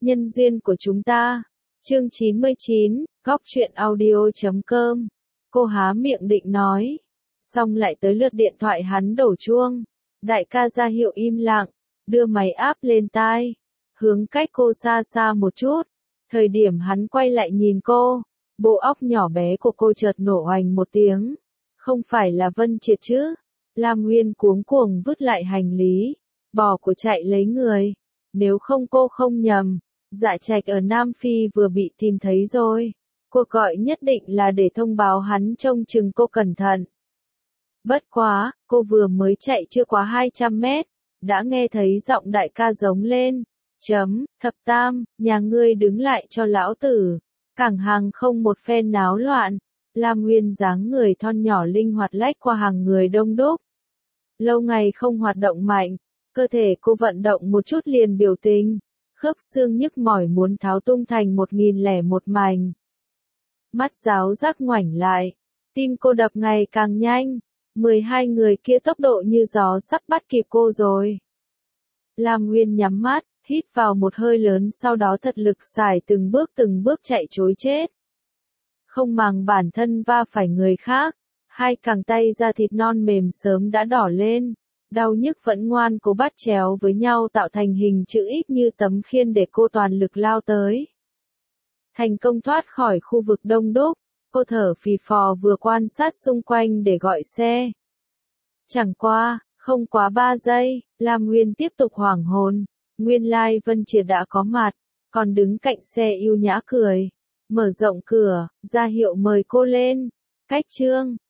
Nhân duyên của chúng ta. Chương 99, góc truyện audio.com. Cô há miệng định nói. Xong lại tới lượt điện thoại hắn đổ chuông. Đại ca ra hiệu im lặng, đưa máy áp lên tai, hướng cách cô xa xa một chút. Thời điểm hắn quay lại nhìn cô, bộ óc nhỏ bé của cô chợt nổ oành một tiếng. Không phải là Vân Triệt chứ? Lam Nguyên cuống cuồng vứt lại hành lý, bỏ của chạy lấy người. Nếu không cô không nhầm, Dạ Trạch ở Nam Phi vừa bị tìm thấy rồi. Cuộc gọi nhất định là để thông báo hắn trông chừng cô cẩn thận. Bất quá, cô vừa mới chạy chưa quá 200 mét, đã nghe thấy giọng đại ca giống lên. Thập tam, nhà ngươi đứng lại cho lão tử. Cảng hàng không một phen náo loạn. Lam Nguyên dáng người thon nhỏ linh hoạt lách qua hàng người đông đúc. Lâu ngày không hoạt động mạnh, cơ thể cô vận động một chút liền biểu tình. Khớp xương nhức mỏi muốn tháo tung thành 1001 mảnh. Mắt giáo giác ngoảnh lại, tim cô đập ngày càng nhanh. 12 người kia tốc độ như gió sắp bắt kịp cô rồi. Lam Nguyên nhắm mắt, hít vào một hơi lớn sau đó thật lực xài từng bước chạy trối chết. Không màng bản thân va phải người khác, hai cẳng tay da thịt non mềm sớm đã đỏ lên. Đau nhức vẫn ngoan cố bắt chéo với nhau tạo thành hình chữ X như tấm khiên để cô toàn lực lao tới. Thành công thoát khỏi khu vực đông đúc, cô thở phì phò vừa quan sát xung quanh để gọi xe. Chẳng qua, không quá 3 giây, Lam Nguyên tiếp tục hoảng hồn. Nguyên lai Vân Triệt đã có mặt, còn đứng cạnh xe yêu nhã cười. Mở rộng cửa, ra hiệu mời cô lên. Cách Trương,